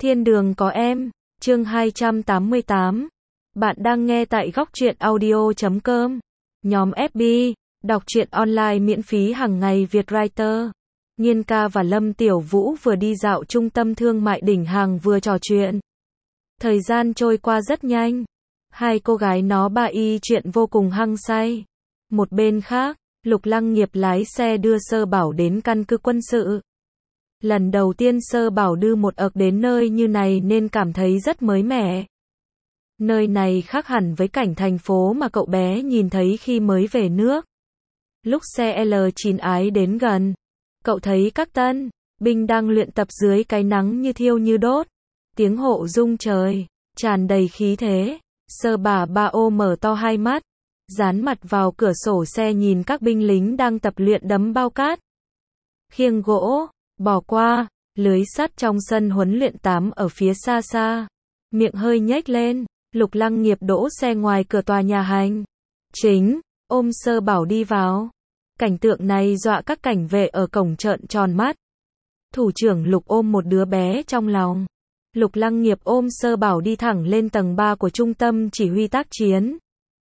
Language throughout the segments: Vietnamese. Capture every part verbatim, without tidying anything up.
Thiên đường có em, chương hai trăm tám mươi tám. Bạn đang nghe tại góc truyện audio chấm com. Nhóm ép bê, đọc truyện online miễn phí hàng ngày Việt Writer. Nhiên ca và Lâm Tiểu Vũ vừa đi dạo trung tâm thương mại đỉnh hàng vừa trò chuyện. Thời gian trôi qua rất nhanh. Hai cô gái nó bà y chuyện vô cùng hăng say. Một bên khác, Lục Lăng Nghiệp lái xe đưa Sơ Bảo đến căn cứ quân sự. Lần đầu tiên Sơ Bảo đưa một ậc đến nơi như này nên cảm thấy rất mới mẻ. Nơi này khác hẳn với cảnh thành phố mà cậu bé nhìn thấy khi mới về nước. Lúc xe L chín ái đến gần, cậu thấy các tân binh đang luyện tập dưới cái nắng như thiêu như đốt. Tiếng hộ rung trời, tràn đầy khí thế. Sơ Bà Ba Ô mở to hai mắt, dán mặt vào cửa sổ xe nhìn các binh lính đang tập luyện đấm bao cát. Khiêng gỗ, bỏ qua, lưới sắt trong sân huấn luyện tám ở phía xa xa. Miệng hơi nhếch lên, Lục Lăng Nghiệp đỗ xe ngoài cửa tòa nhà hành chính, ôm Sơ Bảo đi vào. Cảnh tượng này dọa các cảnh vệ ở cổng trợn tròn mắt. Thủ trưởng Lục ôm một đứa bé trong lòng. Lục Lăng Nghiệp ôm Sơ Bảo đi thẳng lên tầng ba của trung tâm chỉ huy tác chiến.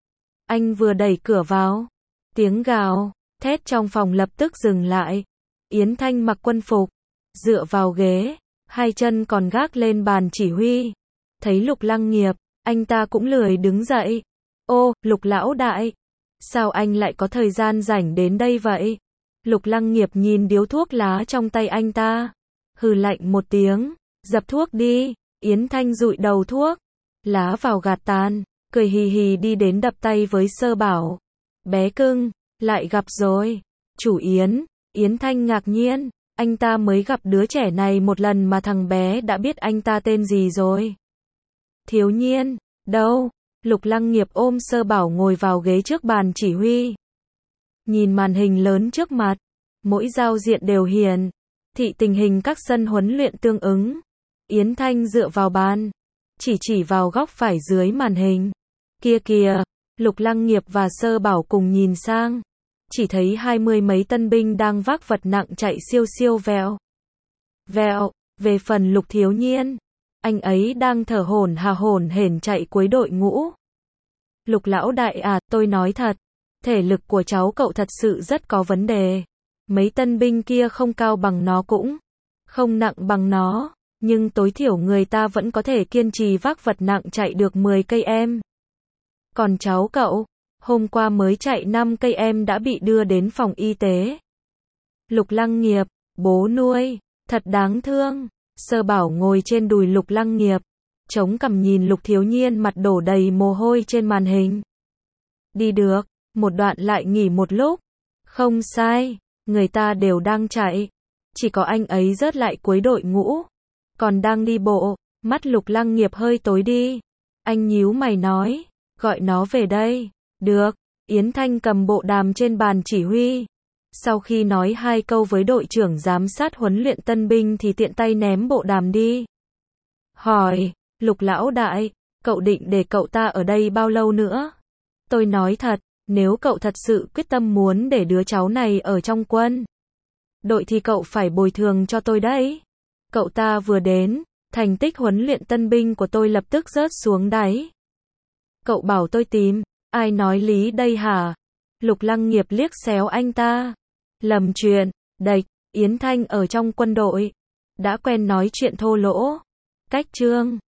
Anh vừa đẩy cửa vào, tiếng gào thét trong phòng lập tức dừng lại. Yến Thanh mặc quân phục, dựa vào ghế, hai chân còn gác lên bàn chỉ huy. Thấy Lục Lăng Nghiệp, anh ta cũng lười đứng dậy. Ô, Lục lão đại, sao anh lại có thời gian rảnh đến đây vậy? Lục Lăng Nghiệp nhìn điếu thuốc lá trong tay anh ta, hừ lạnh một tiếng, dập thuốc đi. Yến Thanh dụi đầu thuốc, lá vào gạt tàn, cười hì hì đi đến đập tay với Sơ Bảo. Bé cưng, lại gặp rồi. Chủ Yến. Yến Thanh ngạc nhiên, anh ta mới gặp đứa trẻ này một lần mà thằng bé đã biết anh ta tên gì rồi. Thiếu Nhiên, đâu? Lục Lăng Nghiệp ôm Sơ Bảo ngồi vào ghế trước bàn chỉ huy. Nhìn màn hình lớn trước mặt, mỗi giao diện đều hiển thị tình hình các sân huấn luyện tương ứng. Yến Thanh dựa vào bàn, chỉ chỉ vào góc phải dưới màn hình. Kia kìa, Lục Lăng Nghiệp và Sơ Bảo cùng nhìn sang. Chỉ thấy hai mươi mấy tân binh đang vác vật nặng chạy siêu siêu vèo. Vèo, về phần Lục Thiếu Nhiên, anh ấy đang thở hổn hà hổn hển chạy cuối đội ngũ. Lục lão đại à, tôi nói thật, thể lực của cháu cậu thật sự rất có vấn đề. Mấy tân binh kia không cao bằng nó cũng không nặng bằng nó, nhưng tối thiểu người ta vẫn có thể kiên trì vác vật nặng chạy được mười cây em. Còn cháu cậu, hôm qua mới chạy năm cây em đã bị đưa đến phòng y tế. Lục Lăng Nghiệp, bố nuôi, thật đáng thương. Sơ Bảo ngồi trên đùi Lục Lăng Nghiệp, chống cằm nhìn Lục Thiếu Nhiên mặt đổ đầy mồ hôi trên màn hình. Đi được, một đoạn lại nghỉ một lúc. Không sai, người ta đều đang chạy. Chỉ có anh ấy rớt lại cuối đội ngũ. Còn đang đi bộ, mắt Lục Lăng Nghiệp hơi tối đi. Anh nhíu mày nói, gọi nó về đây. Được, Yến Thanh cầm bộ đàm trên bàn chỉ huy. Sau khi nói hai câu với đội trưởng giám sát huấn luyện tân binh thì tiện tay ném bộ đàm đi. Hỏi, Lục lão đại, cậu định để cậu ta ở đây bao lâu nữa? Tôi nói thật, nếu cậu thật sự quyết tâm muốn để đứa cháu này ở trong quân đội thì cậu phải bồi thường cho tôi đấy. Cậu ta vừa đến, thành tích huấn luyện tân binh của tôi lập tức rớt xuống đáy. Cậu bảo tôi tìm ai nói lý đây hả? Lục Lăng Nghiệp liếc xéo anh ta. Lầm chuyện, đệch, Yến Thanh ở trong quân đội đã quen nói chuyện thô lỗ. Cách chương